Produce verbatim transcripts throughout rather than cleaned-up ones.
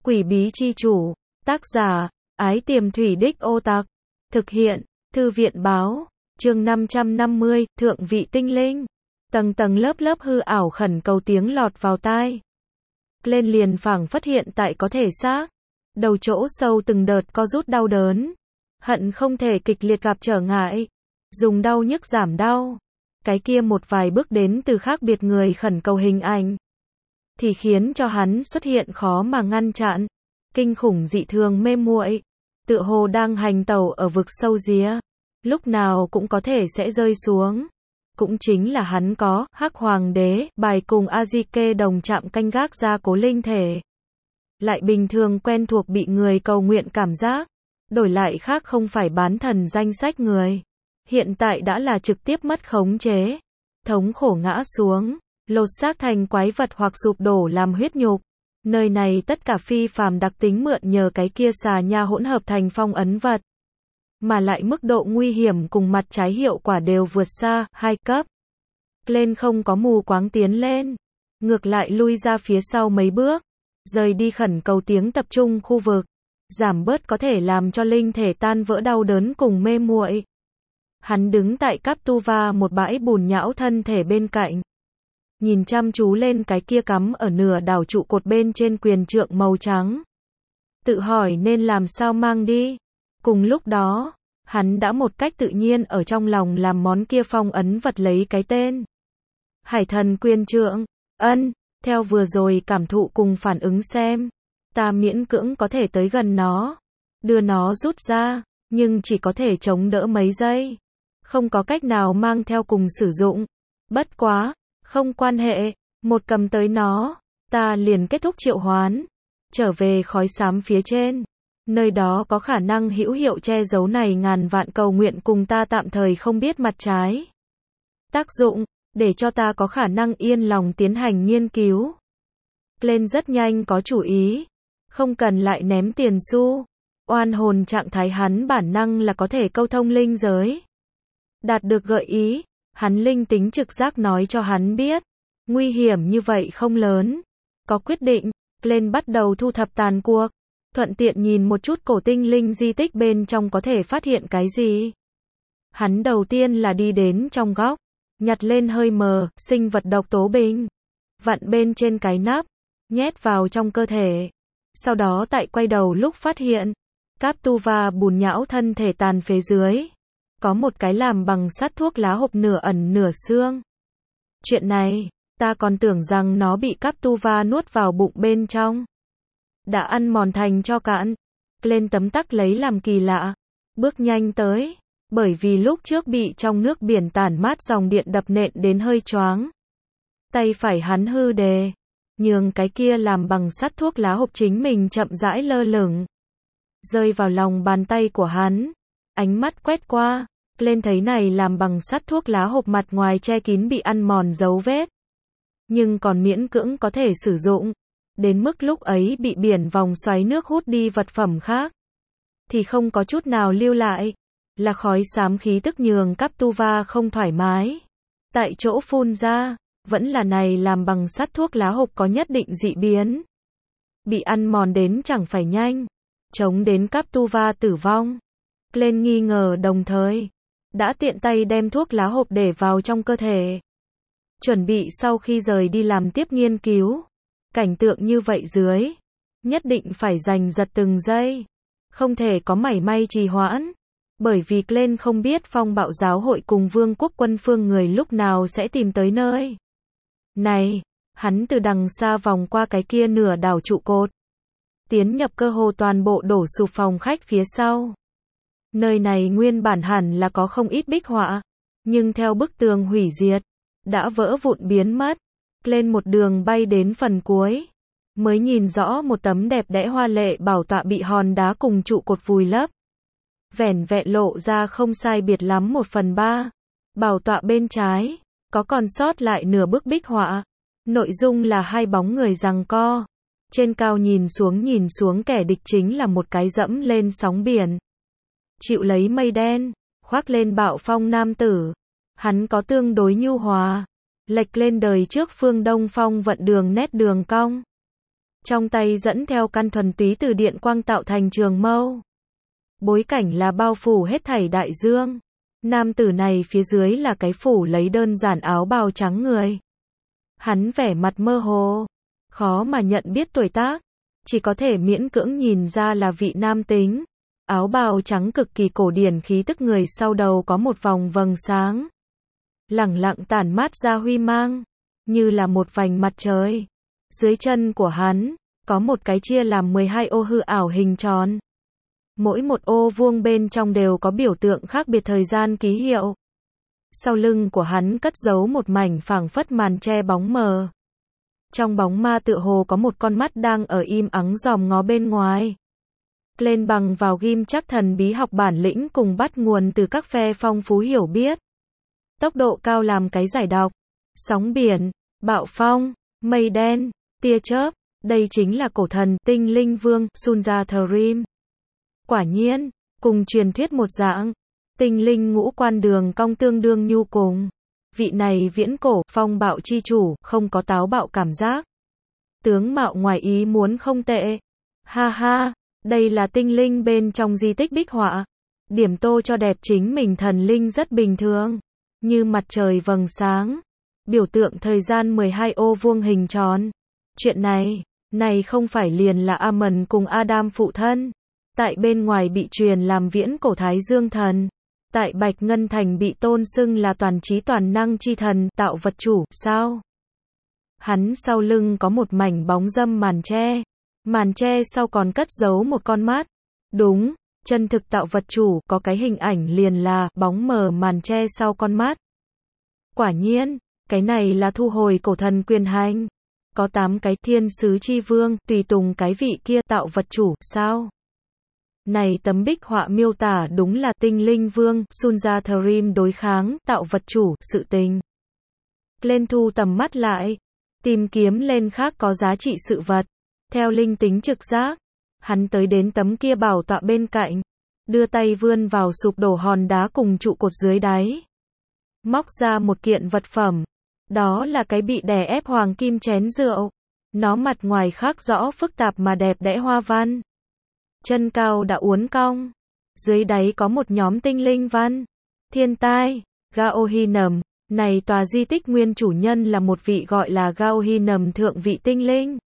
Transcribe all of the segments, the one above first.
Quỷ bí chi chủ. Tác giả, Ái Tiềm Thủy Đích Ô Tặc. Thực hiện, Thư viện báo. Chương năm trăm năm mươi, Thượng vị tinh linh. Tầng tầng lớp lớp hư ảo khẩn cầu tiếng lọt vào tai. Lên liền phảng phất hiện tại có thể xác. Đầu chỗ sâu từng đợt co rút đau đớn. Hận không thể kịch liệt gặp trở ngại. Dùng đau nhức giảm đau. Cái kia một vài bước đến từ khác biệt người khẩn cầu hình ảnh. Thì khiến cho hắn xuất hiện khó mà ngăn chặn. Kinh khủng dị thường mê muội. Tựa hồ đang hành tẩu ở vực sâu ría. Lúc nào cũng có thể sẽ rơi xuống. Cũng chính là hắn có, Hắc Hoàng đế, bài cùng Azike đồng chạm canh gác ra cố linh thể. Lại bình thường quen thuộc bị người cầu nguyện cảm giác. Đổi lại khác không phải bán thần danh sách người. Hiện tại đã là trực tiếp mất khống chế. Thống khổ ngã xuống. Lột xác thành quái vật hoặc sụp đổ làm huyết nhục. Nơi này tất cả phi phàm đặc tính mượn nhờ cái kia xà nha hỗn hợp thành phong ấn vật. Mà lại mức độ nguy hiểm cùng mặt trái hiệu quả đều vượt xa, hai cấp. Lên không có mù quáng tiến lên. Ngược lại lui ra phía sau mấy bước. Rời đi khẩn cầu tiếng tập trung khu vực. Giảm bớt có thể làm cho linh thể tan vỡ đau đớn cùng mê muội. Hắn đứng tại Captuva một bãi bùn nhão thân thể bên cạnh. Nhìn chăm chú lên cái kia cắm ở nửa đảo trụ cột bên trên quyền trượng màu trắng. Tự hỏi nên làm sao mang đi. Cùng lúc đó, hắn đã một cách tự nhiên ở trong lòng làm món kia phong ấn vật lấy cái tên. Hải thần quyền trượng. Ân, theo vừa rồi cảm thụ cùng phản ứng xem. Ta miễn cưỡng có thể tới gần nó. Đưa nó rút ra, nhưng chỉ có thể chống đỡ mấy giây. Không có cách nào mang theo cùng sử dụng. Bất quá, không quan hệ, một cầm tới nó, ta liền kết thúc triệu hoán. Trở về khói xám phía trên. Nơi đó có khả năng hữu hiệu che giấu này ngàn vạn cầu nguyện cùng ta tạm thời không biết mặt trái. Tác dụng, để cho ta có khả năng yên lòng tiến hành nghiên cứu. Lên rất nhanh có chủ ý. Không cần lại ném tiền xu. Oan hồn trạng thái hắn bản năng là có thể câu thông linh giới. Đạt được gợi ý, hắn linh tính trực giác nói cho hắn biết. Nguy hiểm như vậy không lớn. Có quyết định, lên bắt đầu thu thập tàn cuộc. Thuận tiện nhìn một chút cổ tinh linh di tích bên trong có thể phát hiện cái gì. Hắn đầu tiên là đi đến trong góc. Nhặt lên hơi mờ, sinh vật độc tố bình. Vặn bên trên cái nắp. Nhét vào trong cơ thể. Sau đó tại quay đầu lúc phát hiện. Captuva bùn nhão thân thể tàn phế dưới. Có một cái làm bằng sắt thuốc lá hộp nửa ẩn nửa xương. Chuyện này, ta còn tưởng rằng nó bị Captuva nuốt vào bụng bên trong. Đã ăn mòn thành cho cạn. Lên tấm tắc lấy làm kỳ lạ. Bước nhanh tới. Bởi vì lúc trước bị trong nước biển tản mát dòng điện đập nện đến hơi choáng. Tay phải hắn hư đề. Nhường cái kia làm bằng sắt thuốc lá hộp chính mình chậm rãi lơ lửng. Rơi vào lòng bàn tay của hắn. Ánh mắt quét qua. Lên thấy này làm bằng sắt thuốc lá hộp mặt ngoài che kín bị ăn mòn dấu vết. Nhưng còn miễn cưỡng có thể sử dụng. Đến mức lúc ấy bị biển vòng xoáy nước hút đi vật phẩm khác. Thì không có chút nào lưu lại. Là khói xám khí tức nhường Captuva không thoải mái. Tại chỗ phun ra. Vẫn là này làm bằng sắt thuốc lá hộp có nhất định dị biến. Bị ăn mòn đến chẳng phải nhanh. Chống đến Captuva tử vong. Lên nghi ngờ đồng thời. Đã tiện tay đem thuốc lá hộp để vào trong cơ thể. Chuẩn bị sau khi rời đi làm tiếp nghiên cứu. Cảnh tượng như vậy dưới. Nhất định phải giành giật từng giây. Không thể có mảy may trì hoãn. Bởi vì Glenn không biết phong bạo giáo hội cùng vương quốc quân phương người lúc nào sẽ tìm tới nơi. Này, hắn từ đằng xa vòng qua cái kia nửa đảo trụ cột. Tiến nhập cơ hồ toàn bộ đổ sụp phòng khách phía sau. Nơi này nguyên bản hẳn là có không ít bích họa. Nhưng theo bức tường hủy diệt. Đã vỡ vụn biến mất. Lên một đường bay đến phần cuối. Mới nhìn rõ một tấm đẹp đẽ hoa lệ bảo tọa bị hòn đá cùng trụ cột vùi lấp. Vẻn vẹn lộ ra không sai biệt lắm một phần ba. Bảo tọa bên trái. Có còn sót lại nửa bức bích họa. Nội dung là hai bóng người giằng co. Trên cao nhìn xuống nhìn xuống kẻ địch chính là một cái dẫm lên sóng biển. Chịu lấy mây đen. Khoác lên bạo phong nam tử. Hắn có tương đối nhu hòa. Lệch lên đời trước phương Đông Phong vận đường nét đường cong. Trong tay dẫn theo căn thuần túy từ điện quang tạo thành trường mâu. Bối cảnh là bao phủ hết thảy đại dương. Nam tử này phía dưới là cái phủ lấy đơn giản áo bào trắng người. Hắn vẻ mặt mơ hồ, khó mà nhận biết tuổi tác, chỉ có thể miễn cưỡng nhìn ra là vị nam tính. Áo bào trắng cực kỳ cổ điển, khí tức người sau đầu có một vòng vầng sáng, lẳng lặng tản mát ra huy mang, như là một vành mặt trời. Dưới chân của hắn, có một cái chia làm mười hai ô hư ảo hình tròn. Mỗi một ô vuông bên trong đều có biểu tượng khác biệt thời gian ký hiệu. Sau lưng của hắn cất giấu một mảnh phảng phất màn che bóng mờ. Trong bóng ma tựa hồ có một con mắt đang ở im ắng dòm ngó bên ngoài. Lên bằng vào ghim chắc thần bí học bản lĩnh cùng bắt nguồn từ các phe phong phú hiểu biết. Tốc độ cao làm cái giải đọc. Sóng biển, bạo phong, mây đen, tia chớp. Đây chính là cổ thần tinh linh vương Sunjathrim. Quả nhiên, cùng truyền thuyết một dạng, tinh linh ngũ quan đường cong tương đương nhu cùng. Vị này viễn cổ phong bạo chi chủ, không có táo bạo cảm giác. Tướng mạo ngoài ý muốn không tệ. Ha ha, đây là tinh linh bên trong di tích bích họa. Điểm tô cho đẹp chính mình thần linh rất bình thường. Như mặt trời vầng sáng. Biểu tượng thời gian mười hai ô vuông hình tròn. Chuyện này, này không phải liền là Amon cùng Adam phụ thân. Tại bên ngoài bị truyền làm viễn cổ Thái Dương thần. Tại Bạch Ngân Thành bị tôn xưng là toàn trí toàn năng chi thần, tạo vật chủ, sao? Hắn sau lưng có một mảnh bóng dâm màn che. Màn che sau còn cất giấu một con mắt. Đúng, chân thực tạo vật chủ, có cái hình ảnh liền là, bóng mờ màn che sau con mắt. Quả nhiên, cái này là thu hồi cổ thần quyền hành. Có tám cái thiên sứ chi vương, tùy tùng cái vị kia tạo vật chủ, sao? Này tấm bích họa miêu tả đúng là tinh linh vương, Sunjathrim đối kháng, tạo vật chủ, sự tình. Lên thu tầm mắt lại, tìm kiếm lên khác có giá trị sự vật. Theo linh tính trực giác, hắn tới đến tấm kia bảo tọa bên cạnh, đưa tay vươn vào sụp đổ hòn đá cùng trụ cột dưới đáy. Móc ra một kiện vật phẩm. Đó là cái bị đè ép hoàng kim chén rượu. Nó mặt ngoài khác rõ phức tạp mà đẹp đẽ hoa văn. Chân cao đã uốn cong. Dưới đáy có một nhóm tinh linh văn. Thiên tai, Gaohinam. Này tòa di tích nguyên chủ nhân là một vị gọi là Gaohinam thượng vị tinh linh.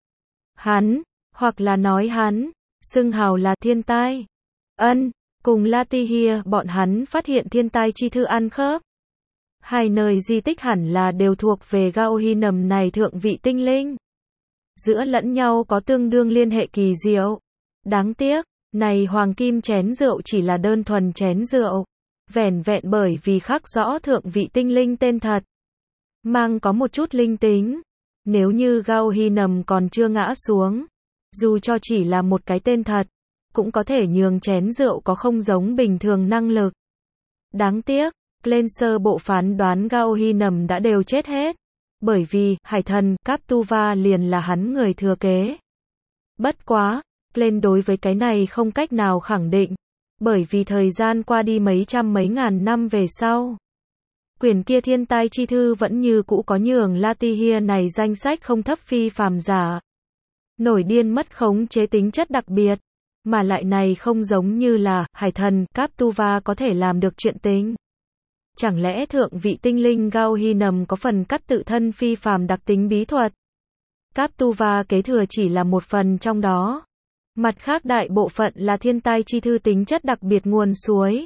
Hắn, hoặc là nói hắn, xưng hào là thiên tai. Ân, cùng Latihia bọn hắn phát hiện thiên tai chi thư ăn khớp. Hai nơi di tích hẳn là đều thuộc về Gaohinam này thượng vị tinh linh. Giữa lẫn nhau có tương đương liên hệ kỳ diệu. Đáng tiếc, này hoàng kim chén rượu chỉ là đơn thuần chén rượu. Vẻn vẹn bởi vì khắc rõ thượng vị tinh linh tên thật. Mang có một chút linh tính. Nếu như Gaohinam còn chưa ngã xuống, dù cho chỉ là một cái tên thật, cũng có thể nhường chén rượu có không giống bình thường năng lực. Đáng tiếc, lên sơ bộ phán đoán Gaohinam đã đều chết hết. Bởi vì, hải thần, Captuva liền là hắn người thừa kế. Bất quá, lên đối với cái này không cách nào khẳng định. Bởi vì thời gian qua đi mấy trăm mấy ngàn năm về sau. Quyển kia thiên tai chi thư vẫn như cũ có nhường Latihia này danh sách không thấp phi phàm giả. Nổi điên mất khống chế tính chất đặc biệt. Mà lại này không giống như là, hải thần, Captuva có thể làm được chuyện tính. Chẳng lẽ thượng vị tinh linh Gaohinam có phần cắt tự thân phi phàm đặc tính bí thuật? Captuva kế thừa chỉ là một phần trong đó. Mặt khác đại bộ phận là thiên tai chi thư tính chất đặc biệt nguồn suối.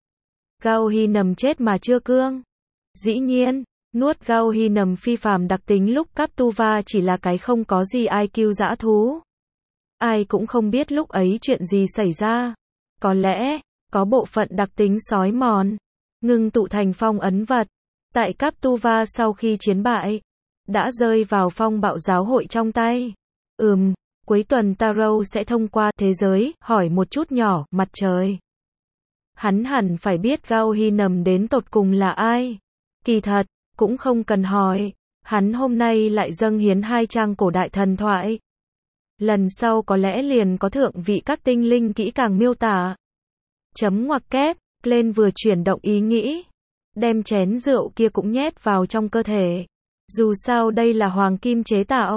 Gaohinam chết mà chưa cương. Dĩ nhiên, nuốt Gaohinam phi phàm đặc tính lúc Captuva chỉ là cái không có gì i kiu dã thú. Ai cũng không biết lúc ấy chuyện gì xảy ra. Có lẽ, có bộ phận đặc tính sói mòn. Ngưng tụ thành phong ấn vật. Tại Captuva sau khi chiến bại, đã rơi vào phong bạo giáo hội trong tay. Ừm, cuối tuần Taro sẽ thông qua thế giới, hỏi một chút nhỏ, mặt trời. Hắn hẳn phải biết Gaohinam đến tột cùng là ai. Kỳ thật, cũng không cần hỏi. Hắn hôm nay lại dâng hiến hai trang cổ đại thần thoại. Lần sau có lẽ liền có thượng vị các tinh linh kỹ càng miêu tả. Chấm ngoặc kép. Lên vừa chuyển động ý nghĩ, đem chén rượu kia cũng nhét vào trong cơ thể. Dù sao đây là hoàng kim chế tạo,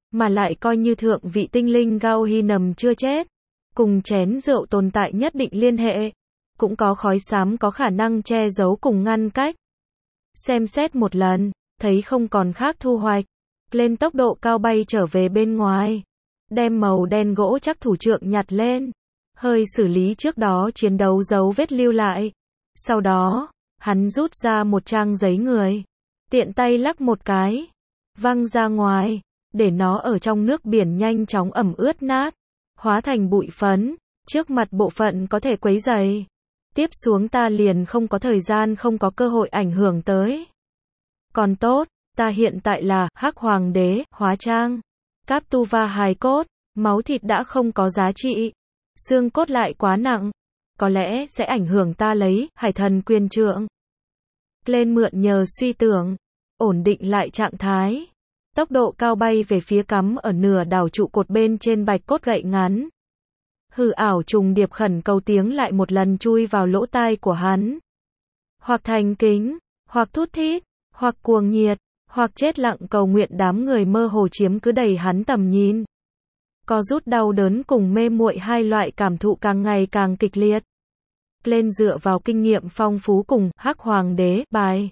mà lại coi như thượng vị tinh linh Gao Hy nầm chưa chết, cùng chén rượu tồn tại nhất định liên hệ, cũng có khói xám có khả năng che giấu cùng ngăn cách. Xem xét một lần, thấy không còn khác thu hoạch, lên tốc độ cao bay trở về bên ngoài, đem màu đen gỗ chắc thủ trượng nhặt lên, hơi xử lý trước đó chiến đấu dấu vết lưu lại. Sau đó, hắn rút ra một trang giấy người, tiện tay lắc một cái, văng ra ngoài, để nó ở trong nước biển nhanh chóng ẩm ướt nát, hóa thành bụi phấn, trước mặt bộ phận có thể quấy rầy. Tiếp xuống ta liền không có thời gian không có cơ hội ảnh hưởng tới. Còn tốt, ta hiện tại là Hắc Hoàng đế, hóa trang, Captuva hài cốt, máu thịt đã không có giá trị, xương cốt lại quá nặng, có lẽ sẽ ảnh hưởng ta lấy Hải Thần Quyền Trượng. Lên mượn nhờ suy tưởng, ổn định lại trạng thái, tốc độ cao bay về phía cắm ở nửa đảo trụ cột bên trên bạch cốt gậy ngắn. Hư ảo trùng điệp khẩn cầu tiếng lại một lần chui vào lỗ tai của hắn. Hoặc thành kính, hoặc thút thít, hoặc cuồng nhiệt, hoặc chết lặng cầu nguyện đám người mơ hồ chiếm cứ đầy hắn tầm nhìn. Co rút đau đớn cùng mê muội hai loại cảm thụ càng ngày càng kịch liệt. Lên dựa vào kinh nghiệm phong phú cùng Hắc Hoàng đế bài.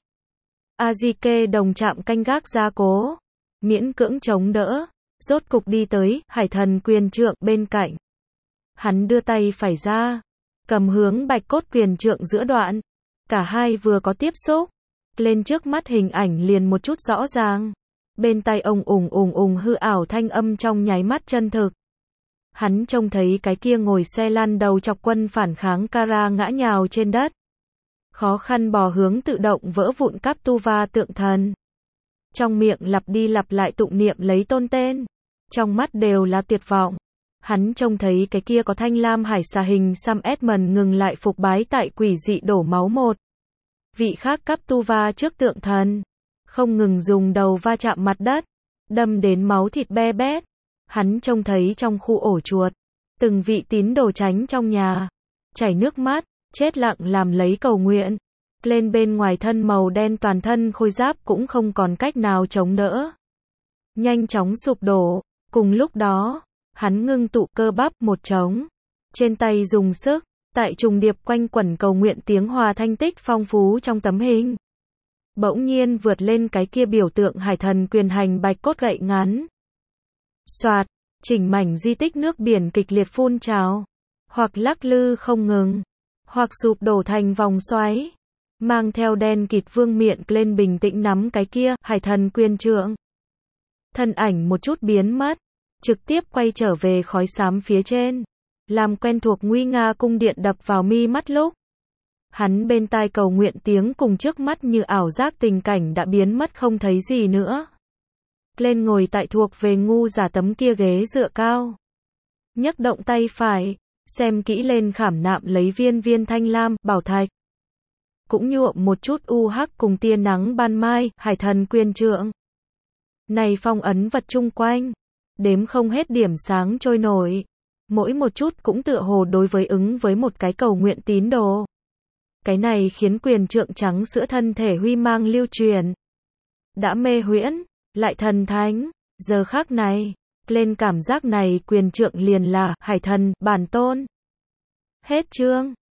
Azike đồng chạm canh gác gia cố, miễn cưỡng chống đỡ, rốt cục đi tới Hải Thần Quyền Trượng bên cạnh. Hắn đưa tay phải ra, cầm hướng bạch cốt quyền trượng giữa đoạn. Cả hai vừa có tiếp xúc, lên trước mắt hình ảnh liền một chút rõ ràng. Bên tai ông ùng ùng ùng hư ảo thanh âm trong nháy mắt chân thực. Hắn trông thấy cái kia ngồi xe lăn đầu chọc quân phản kháng Kara ngã nhào trên đất. Khó khăn bò hướng tự động vỡ vụn Captuva tượng thần. Trong miệng lặp đi lặp lại tụng niệm lấy tôn tên. Trong mắt đều là tuyệt vọng. Hắn trông thấy cái kia có thanh lam hải xà hình Sam Edmund ngừng lại phục bái tại quỷ dị đổ máu một. Vị khác Captuva trước tượng thần, không ngừng dùng đầu va chạm mặt đất, đâm đến máu thịt be bét. Hắn trông thấy trong khu ổ chuột, từng vị tín đồ tránh trong nhà, chảy nước mắt, chết lặng làm lấy cầu nguyện. Lên bên ngoài thân màu đen toàn thân khôi giáp cũng không còn cách nào chống đỡ. Nhanh chóng sụp đổ, cùng lúc đó, hắn ngưng tụ cơ bắp một trống, trên tay dùng sức, tại trùng điệp quanh quẩn cầu nguyện tiếng hòa thanh tích phong phú trong tấm hình. Bỗng nhiên vượt lên cái kia biểu tượng Hải Thần Quyền hành bạch cốt gậy ngắn. Soạt, chỉnh mảnh di tích nước biển kịch liệt phun trào, hoặc lắc lư không ngừng, hoặc sụp đổ thành vòng xoáy, mang theo đen kịt vương miện lên bình tĩnh nắm cái kia Hải Thần Quyền Trượng. Thân ảnh một chút biến mất, trực tiếp quay trở về khói xám phía trên, làm quen thuộc nguy nga cung điện đập vào mi mắt lúc. Hắn bên tai cầu nguyện tiếng cùng trước mắt như ảo giác tình cảnh đã biến mất không thấy gì nữa. Lên ngồi tại thuộc về ngu giả tấm kia ghế dựa cao. Nhấc động tay phải, xem kỹ lên khảm nạm lấy viên viên thanh lam, bảo thạch. Cũng nhuộm một chút u hắc cùng tia nắng ban mai, Hải Thần Quyền Trượng. Này phong ấn vật chung quanh, đếm không hết điểm sáng trôi nổi. Mỗi một chút cũng tựa hồ đối với ứng với một cái cầu nguyện tín đồ. Cái này khiến quyền trượng trắng sữa thân thể huy mang lưu truyền. Đã mê huyễn, lại thần thánh, giờ khắc này, lên cảm giác này quyền trượng liền là Hải Thần, bản tôn. Hết chương.